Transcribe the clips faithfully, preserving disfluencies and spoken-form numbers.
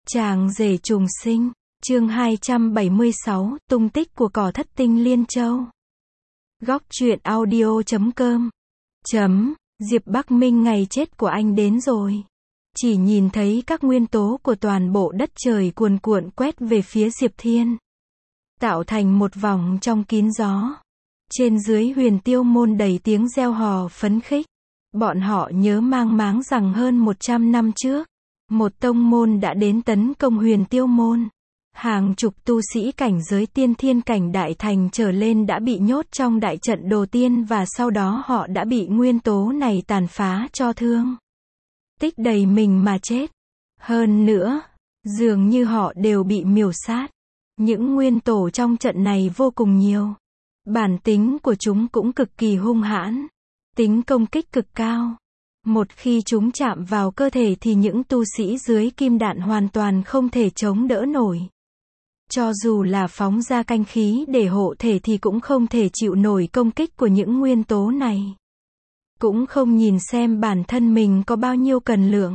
Chàng rể trùng sinh, chương hai trăm bảy mươi sáu, tung tích của cỏ thất tinh Liên Châu. Góc truyện audio chấm com. Chấm, Diệp Bắc Minh ngày chết của anh đến rồi. Chỉ nhìn thấy các nguyên tố của toàn bộ đất trời cuồn cuộn quét về phía Diệp Thiên. Tạo thành một vòng trong kín gió. Trên dưới Huyền Tiêu môn đầy tiếng reo hò phấn khích. Bọn họ nhớ mang máng rằng hơn một trăm năm trước, một tông môn đã đến tấn công Huyền Tiêu môn. Hàng chục tu sĩ cảnh giới tiên thiên cảnh đại thành trở lên đã bị nhốt trong đại trận đồ tiên và sau đó họ đã bị nguyên tố này tàn phá cho thương tích đầy mình mà chết. Hơn nữa, dường như họ đều bị miểu sát. Những nguyên tổ trong trận này vô cùng nhiều. Bản tính của chúng cũng cực kỳ hung hãn. Tính công kích cực cao. Một khi chúng chạm vào cơ thể thì những tu sĩ dưới kim đạn hoàn toàn không thể chống đỡ nổi. Cho dù là phóng ra canh khí để hộ thể thì cũng không thể chịu nổi công kích của những nguyên tố này. Cũng không nhìn xem bản thân mình có bao nhiêu cần lượng.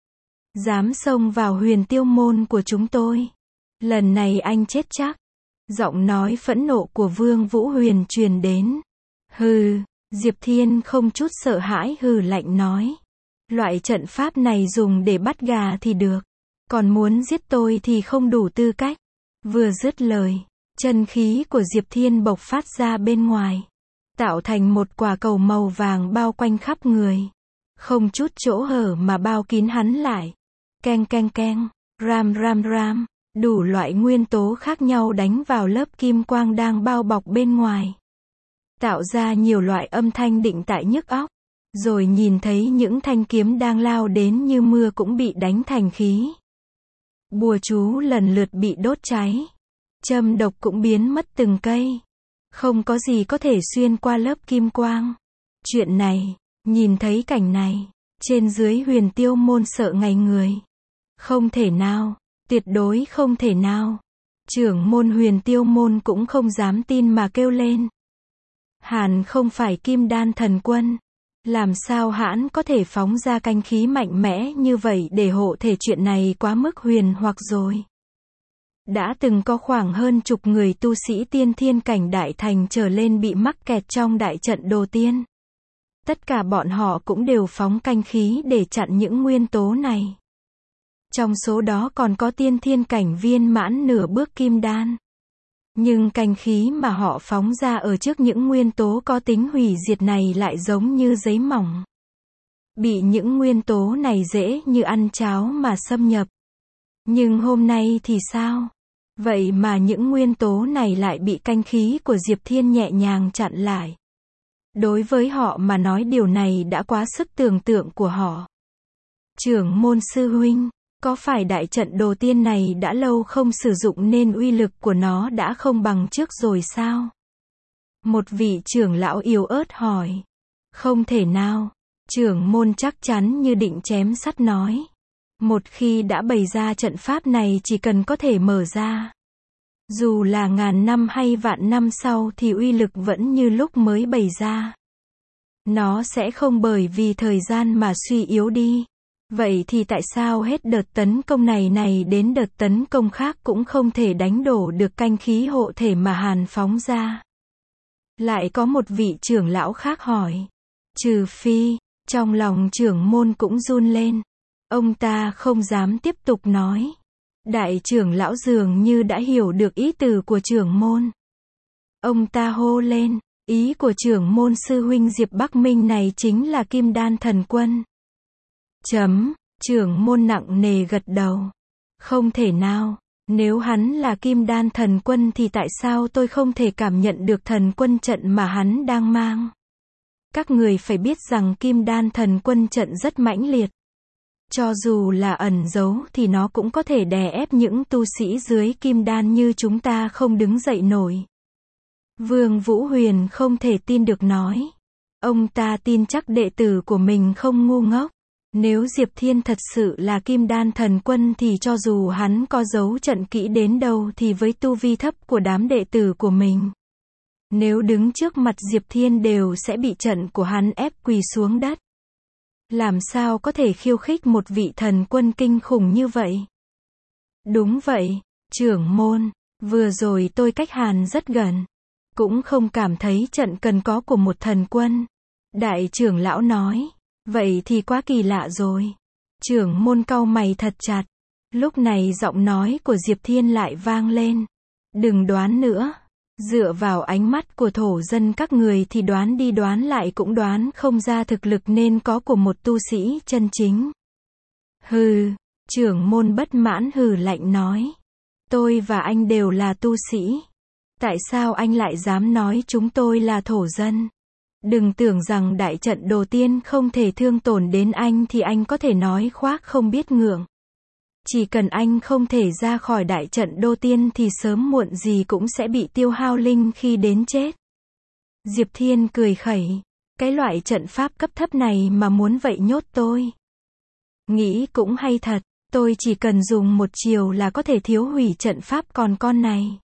Dám xông vào Huyền Tiêu môn của chúng tôi. Lần này anh chết chắc. Giọng nói phẫn nộ của Vương Vũ Huyền truyền đến. Hừ, Diệp Thiên không chút sợ hãi hừ lạnh nói. Loại trận pháp này dùng để bắt gà thì được. Còn muốn giết tôi thì không đủ tư cách. Vừa dứt lời, chân khí của Diệp Thiên bộc phát ra bên ngoài. Tạo thành một quả cầu màu vàng bao quanh khắp người. Không chút chỗ hở mà bao kín hắn lại. Keng keng keng, ram ram ram, đủ loại nguyên tố khác nhau đánh vào lớp kim quang đang bao bọc bên ngoài. Tạo ra nhiều loại âm thanh định tại nhức óc. Rồi nhìn thấy những thanh kiếm đang lao đến như mưa cũng bị đánh thành khí. Bùa chú lần lượt bị đốt cháy. Châm độc cũng biến mất từng cây. Không có gì có thể xuyên qua lớp kim quang. Chuyện này, nhìn thấy cảnh này, trên dưới Huyền Tiêu môn sợ ngay người. Không thể nào, tuyệt đối không thể nào. Trưởng môn Huyền Tiêu môn cũng không dám tin mà kêu lên. Hàn không phải Kim Đan thần quân. Làm sao hãn có thể phóng ra canh khí mạnh mẽ như vậy để hộ thể, chuyện này quá mức huyền hoặc rồi. Đã từng có khoảng hơn chục người tu sĩ tiên thiên cảnh đại thành trở lên bị mắc kẹt trong đại trận đồ tiên. Tất cả bọn họ cũng đều phóng canh khí để chặn những nguyên tố này. Trong số đó còn có tiên thiên cảnh viên mãn nửa bước kim đan. Nhưng canh khí mà họ phóng ra ở trước những nguyên tố có tính hủy diệt này lại giống như giấy mỏng. Bị những nguyên tố này dễ như ăn cháo mà xâm nhập. Nhưng hôm nay thì sao? Vậy mà những nguyên tố này lại bị canh khí của Diệp Thiên nhẹ nhàng chặn lại. Đối với họ mà nói điều này đã quá sức tưởng tượng của họ. Trưởng môn sư huynh, có phải đại trận đồ tiên này đã lâu không sử dụng nên uy lực của nó đã không bằng trước rồi sao? Một vị trưởng lão yếu ớt hỏi. Không thể nào. Trưởng môn chắc chắn như định chém sắt nói. Một khi đã bày ra trận pháp này chỉ cần có thể mở ra. Dù là ngàn năm hay vạn năm sau thì uy lực vẫn như lúc mới bày ra. Nó sẽ không bởi vì thời gian mà suy yếu đi. Vậy thì tại sao hết đợt tấn công này này đến đợt tấn công khác cũng không thể đánh đổ được canh khí hộ thể mà Hàn phóng ra? Lại có một vị trưởng lão khác hỏi. Trừ phi, trong lòng trưởng môn cũng run lên. Ông ta không dám tiếp tục nói. Đại trưởng lão dường như đã hiểu được ý từ của trưởng môn. Ông ta hô lên, ý của trưởng môn sư huynh Diệp Bắc Minh này chính là Kim Đan thần quân. Chấm, trưởng môn nặng nề gật đầu. Không thể nào, nếu hắn là Kim Đan thần quân thì tại sao tôi không thể cảm nhận được thần quân trận mà hắn đang mang? Các người phải biết rằng Kim Đan thần quân trận rất mãnh liệt. Cho dù là ẩn giấu thì nó cũng có thể đè ép những tu sĩ dưới kim đan như chúng ta không đứng dậy nổi. Vương Vũ Huyền không thể tin được nói. Ông ta tin chắc đệ tử của mình không ngu ngốc. Nếu Diệp Thiên thật sự là Kim Đan thần quân thì cho dù hắn có giấu trận kỹ đến đâu thì với tu vi thấp của đám đệ tử của mình, nếu đứng trước mặt Diệp Thiên đều sẽ bị trận của hắn ép quỳ xuống đất. Làm sao có thể khiêu khích một vị thần quân kinh khủng như vậy? Đúng vậy, trưởng môn, vừa rồi tôi cách Hàn rất gần. Cũng không cảm thấy trận cần có của một thần quân. Đại trưởng lão nói, vậy thì quá kỳ lạ rồi. Trưởng môn cau mày thật chặt. Lúc này giọng nói của Diệp Thiên lại vang lên. Đừng đoán nữa. Dựa vào ánh mắt của thổ dân các người thì đoán đi đoán lại cũng đoán không ra thực lực nên có của một tu sĩ chân chính. Hừ, trưởng môn bất mãn hừ lạnh nói. Tôi và anh đều là tu sĩ. Tại sao anh lại dám nói chúng tôi là thổ dân? Đừng tưởng rằng đại trận đồ tiên không thể thương tổn đến anh thì anh có thể nói khoác không biết ngượng. Chỉ cần anh không thể ra khỏi đại trận đô tiên thì sớm muộn gì cũng sẽ bị tiêu hao linh khi đến chết. Diệp Thiên cười khẩy. Cái loại trận pháp cấp thấp này mà muốn vậy nhốt tôi. Nghĩ cũng hay thật, tôi chỉ cần dùng một chiều là có thể thiếu hủy trận pháp còn con này.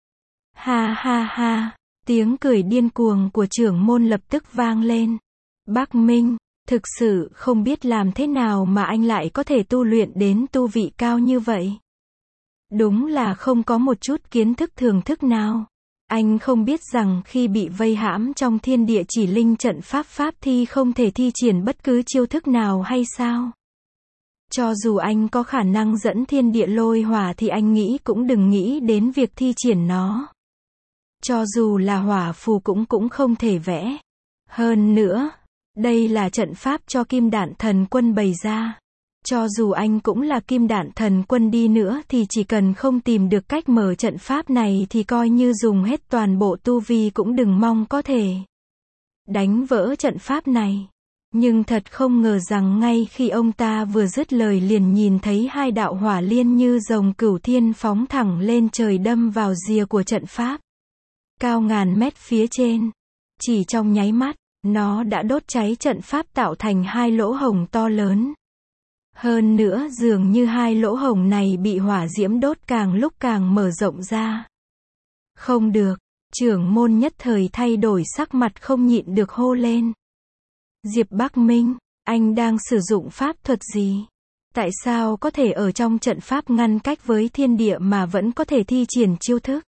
Ha ha ha, tiếng cười điên cuồng của trưởng môn lập tức vang lên. Bắc Minh, thực sự không biết làm thế nào mà anh lại có thể tu luyện đến tu vị cao như vậy. Đúng là không có một chút kiến thức thưởng thức nào. Anh không biết rằng khi bị vây hãm trong thiên địa chỉ linh trận pháp pháp thì không thể thi triển bất cứ chiêu thức nào hay sao? Cho dù anh có khả năng dẫn thiên địa lôi hỏa thì anh nghĩ cũng đừng nghĩ đến việc thi triển nó. Cho dù là hỏa phù cũng cũng không thể vẽ. Hơn nữa, đây là trận pháp cho Kim Đạn Thần Quân bày ra. Cho dù anh cũng là Kim Đạn Thần Quân đi nữa thì chỉ cần không tìm được cách mở trận pháp này thì coi như dùng hết toàn bộ tu vi cũng đừng mong có thể đánh vỡ trận pháp này. Nhưng thật không ngờ rằng ngay khi ông ta vừa dứt lời liền nhìn thấy hai đạo hỏa liên như rồng cửu thiên phóng thẳng lên trời đâm vào rìa của trận pháp. Cao ngàn mét phía trên. Chỉ trong nháy mắt, nó đã đốt cháy trận pháp tạo thành hai lỗ hổng to lớn. Hơn nữa dường như hai lỗ hổng này bị hỏa diễm đốt càng lúc càng mở rộng ra. Không được, trưởng môn nhất thời thay đổi sắc mặt không nhịn được hô lên. Diệp Bắc Minh, anh đang sử dụng pháp thuật gì? Tại sao có thể ở trong trận pháp ngăn cách với thiên địa mà vẫn có thể thi triển chiêu thức?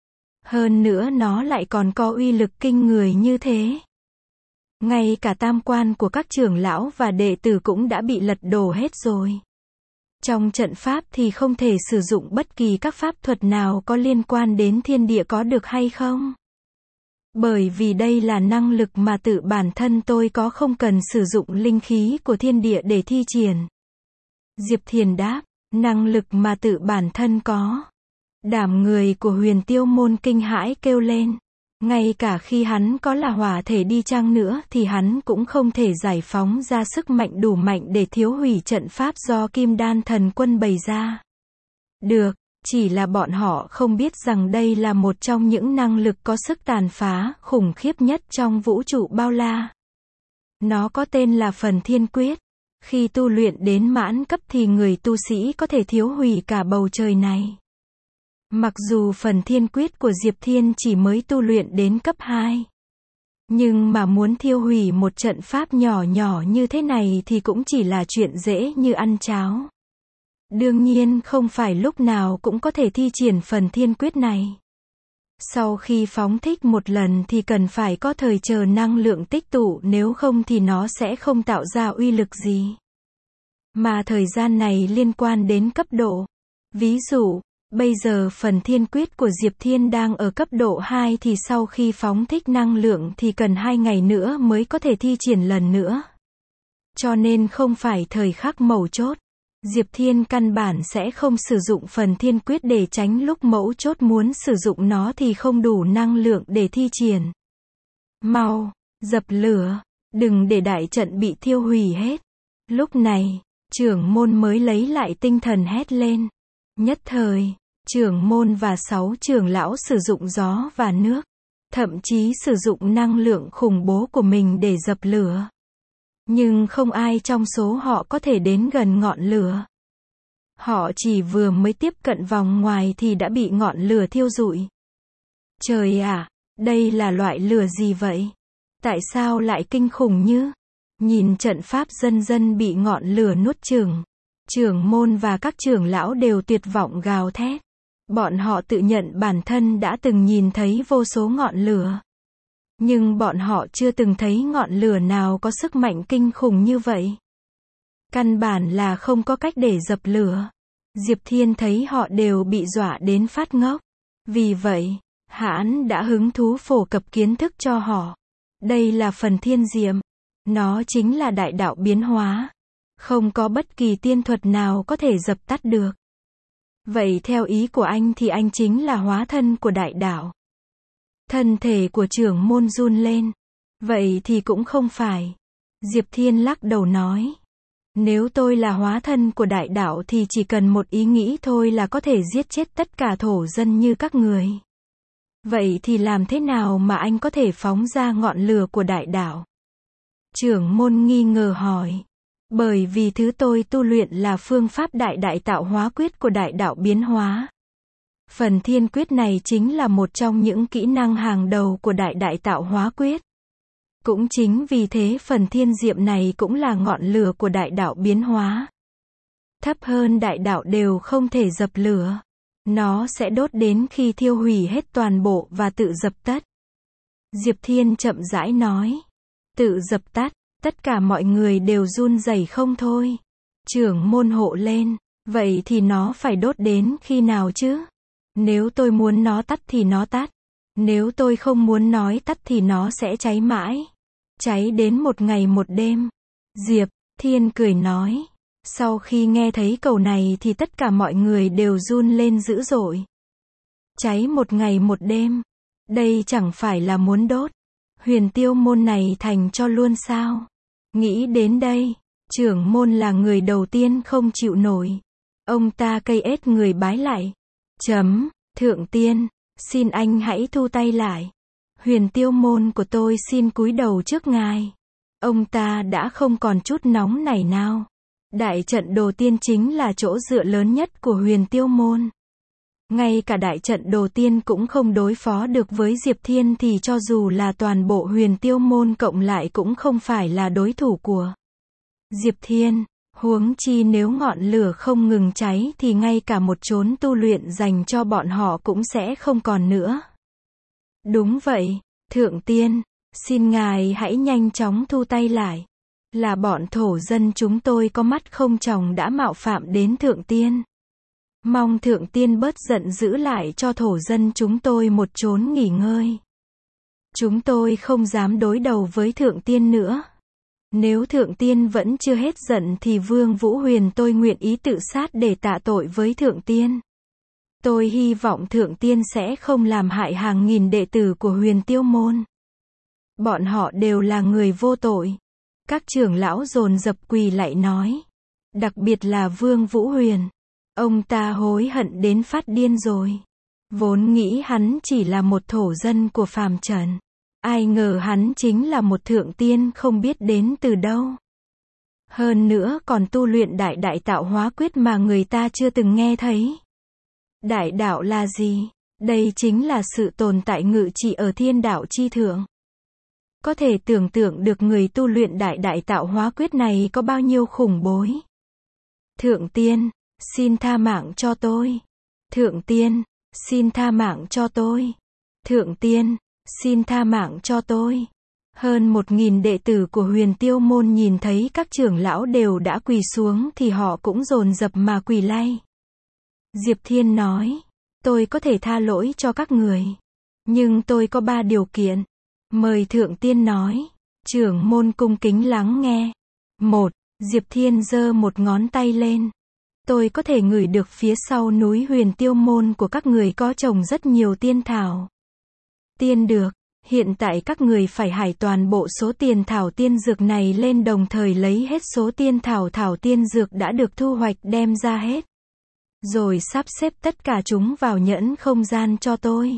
Hơn nữa nó lại còn có uy lực kinh người như thế. Ngay cả tam quan của các trưởng lão và đệ tử cũng đã bị lật đổ hết rồi. Trong trận pháp thì không thể sử dụng bất kỳ các pháp thuật nào có liên quan đến thiên địa có được hay không? Bởi vì đây là năng lực mà tự bản thân tôi có, không cần sử dụng linh khí của thiên địa để thi triển. Diệp Thiền đáp, năng lực mà tự bản thân có. Đảm người của Huyền Tiêu môn kinh hãi kêu lên. Ngay cả khi hắn có là hỏa thể đi chăng nữa thì hắn cũng không thể giải phóng ra sức mạnh đủ mạnh để thiếu hủy trận pháp do Kim Đan Thần Quân bày ra. Được, chỉ là bọn họ không biết rằng đây là một trong những năng lực có sức tàn phá khủng khiếp nhất trong vũ trụ bao la. Nó có tên là Phần Thiên Quyết. Khi tu luyện đến mãn cấp thì người tu sĩ có thể thiếu hủy cả bầu trời này. Mặc dù Phần Thiên Quyết của Diệp Thiên chỉ mới tu luyện đến cấp hai. Nhưng mà muốn thiêu hủy một trận pháp nhỏ nhỏ như thế này thì cũng chỉ là chuyện dễ như ăn cháo. Đương nhiên không phải lúc nào cũng có thể thi triển Phần Thiên Quyết này. Sau khi phóng thích một lần thì cần phải có thời chờ năng lượng tích tụ, nếu không thì nó sẽ không tạo ra uy lực gì. Mà thời gian này liên quan đến cấp độ. Ví dụ, bây giờ Phần Thiên Quyết của Diệp Thiên đang ở cấp độ hai thì sau khi phóng thích năng lượng thì cần hai ngày nữa mới có thể thi triển lần nữa. Cho nên không phải thời khắc mấu chốt. Diệp Thiên căn bản sẽ không sử dụng Phần Thiên Quyết để tránh lúc mấu chốt muốn sử dụng nó thì không đủ năng lượng để thi triển. Mau, dập lửa, đừng để đại trận bị thiêu hủy hết. Lúc này, trưởng môn mới lấy lại tinh thần hét lên. Nhất thời, trưởng môn và sáu trưởng lão sử dụng gió và nước, thậm chí sử dụng năng lượng khủng bố của mình để dập lửa. Nhưng không ai trong số họ có thể đến gần ngọn lửa. Họ chỉ vừa mới tiếp cận vòng ngoài thì đã bị ngọn lửa thiêu rụi. Trời ạ, đây là loại lửa gì vậy? Tại sao lại kinh khủng như? Nhìn trận pháp dần dần bị ngọn lửa nuốt chửng. Trưởng môn và các trưởng lão đều tuyệt vọng gào thét. Bọn họ tự nhận bản thân đã từng nhìn thấy vô số ngọn lửa. Nhưng bọn họ chưa từng thấy ngọn lửa nào có sức mạnh kinh khủng như vậy. Căn bản là không có cách để dập lửa. Diệp Thiên thấy họ đều bị dọa đến phát ngốc. Vì vậy, hắn đã hứng thú phổ cập kiến thức cho họ. Đây là phần thiên diệm. Nó chính là đại đạo biến hóa. Không có bất kỳ tiên thuật nào có thể dập tắt được. Vậy theo ý của anh thì anh chính là hóa thân của đại đạo. Thân thể của trưởng môn run lên. Vậy thì cũng không phải. Diệp Thiên lắc đầu nói. Nếu tôi là hóa thân của đại đạo thì chỉ cần một ý nghĩ thôi là có thể giết chết tất cả thổ dân như các người. Vậy thì làm thế nào mà anh có thể phóng ra ngọn lửa của đại đạo? Trưởng môn nghi ngờ hỏi. Bởi vì thứ tôi tu luyện là phương pháp đại đại tạo hóa quyết của đại đạo biến hóa. Phần thiên quyết này chính là một trong những kỹ năng hàng đầu của đại đại tạo hóa quyết. Cũng chính vì thế phần thiên diệm này cũng là ngọn lửa của đại đạo biến hóa. Thấp hơn đại đạo đều không thể dập lửa. Nó sẽ đốt đến khi thiêu hủy hết toàn bộ và tự dập tắt. Diệp Thiên chậm rãi nói. Tự dập tắt, tất cả mọi người đều run rẩy không thôi. Trưởng môn hộ lên, vậy thì nó phải đốt đến khi nào chứ? Nếu tôi muốn nó tắt thì nó tắt. Nếu tôi không muốn nói tắt thì nó sẽ cháy mãi. Cháy đến một ngày một đêm. Diệp Thiên cười nói. Sau khi nghe thấy câu này thì tất cả mọi người đều run lên dữ dội. Cháy một ngày một đêm. Đây chẳng phải là muốn đốt Huyền Tiêu môn này thành cho luôn sao? Nghĩ đến đây, trưởng môn là người đầu tiên không chịu nổi. Ông ta cây ết người bái lại. Chấm, thượng tiên, xin anh hãy thu tay lại. Huyền Tiêu môn của tôi xin cúi đầu trước ngài. Ông ta đã không còn chút nóng nảy nào. Đại trận đồ tiên chính là chỗ dựa lớn nhất của Huyền Tiêu môn. Ngay cả đại trận đồ tiên cũng không đối phó được với Diệp Thiên thì cho dù là toàn bộ Huyền Tiêu môn cộng lại cũng không phải là đối thủ của Diệp Thiên. Huống chi nếu ngọn lửa không ngừng cháy thì ngay cả một chốn tu luyện dành cho bọn họ cũng sẽ không còn nữa. Đúng vậy, thượng tiên, xin ngài hãy nhanh chóng thu tay lại. Là bọn thổ dân chúng tôi có mắt không tròng đã mạo phạm đến thượng tiên. Mong thượng tiên bớt giận giữ lại cho thổ dân chúng tôi một chốn nghỉ ngơi. Chúng tôi không dám đối đầu với thượng tiên nữa. Nếu thượng tiên vẫn chưa hết giận thì Vương Vũ Huyền tôi nguyện ý tự sát để tạ tội với thượng tiên. Tôi hy vọng thượng tiên sẽ không làm hại hàng nghìn đệ tử của Huyền Tiêu môn. Bọn họ đều là người vô tội. Các trưởng lão dồn dập quỳ lại nói. Đặc biệt là Vương Vũ Huyền. Ông ta hối hận đến phát điên rồi. Vốn nghĩ hắn chỉ là một thổ dân của phàm trần. Ai ngờ hắn chính là một thượng tiên không biết đến từ đâu. Hơn nữa còn tu luyện đại đại tạo hóa quyết mà người ta chưa từng nghe thấy. Đại đạo là gì? Đây chính là sự tồn tại ngự trị ở thiên đạo chi thượng. Có thể tưởng tượng được người tu luyện đại đại tạo hóa quyết này có bao nhiêu khủng bối. Thượng tiên, xin tha mạng cho tôi. Thượng tiên, xin tha mạng cho tôi. Thượng tiên, xin tha mạng cho tôi. Hơn một nghìn đệ tử của Huyền Tiêu môn nhìn thấy các trưởng lão đều đã quỳ xuống thì họ cũng dồn dập mà quỳ lạy. Diệp Thiên nói, tôi có thể tha lỗi cho các người. Nhưng tôi có ba điều kiện. Mời thượng tiên nói. Trưởng môn cung kính lắng nghe. Một, Diệp Thiên giơ một ngón tay lên. Tôi có thể ngửi được phía sau núi Huyền Tiêu môn của các người có trồng rất nhiều tiên thảo. Tiên được, hiện tại các người phải hải toàn bộ số tiền thảo tiên dược này lên đồng thời lấy hết số tiên thảo thảo tiên dược đã được thu hoạch đem ra hết. Rồi sắp xếp tất cả chúng vào nhẫn không gian cho tôi.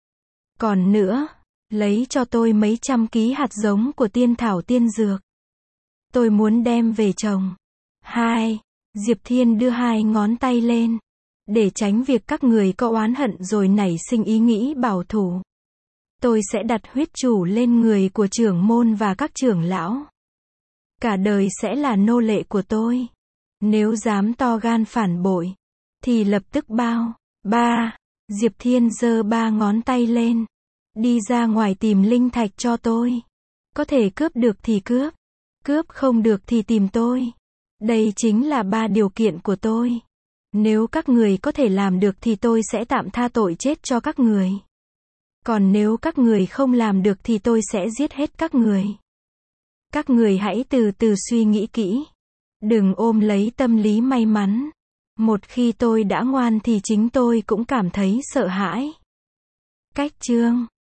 Còn nữa, lấy cho tôi mấy trăm ký hạt giống của tiên thảo tiên dược. Tôi muốn đem về trồng. Hai, Diệp Thiên đưa hai ngón tay lên. Để tránh việc các người có oán hận rồi nảy sinh ý nghĩ bảo thủ. Tôi sẽ đặt huyết chủ lên người của trưởng môn và các trưởng lão. Cả đời sẽ là nô lệ của tôi. Nếu dám to gan phản bội, thì lập tức bao. Ba. Diệp Thiên giơ ba ngón tay lên. Đi ra ngoài tìm linh thạch cho tôi. Có thể cướp được thì cướp. Cướp không được thì tìm tôi. Đây chính là ba điều kiện của tôi. Nếu các người có thể làm được thì tôi sẽ tạm tha tội chết cho các người. Còn nếu các người không làm được thì tôi sẽ giết hết các người. Các người hãy từ từ suy nghĩ kỹ. Đừng ôm lấy tâm lý may mắn. Một khi tôi đã ngoan thì chính tôi cũng cảm thấy sợ hãi. Cách chương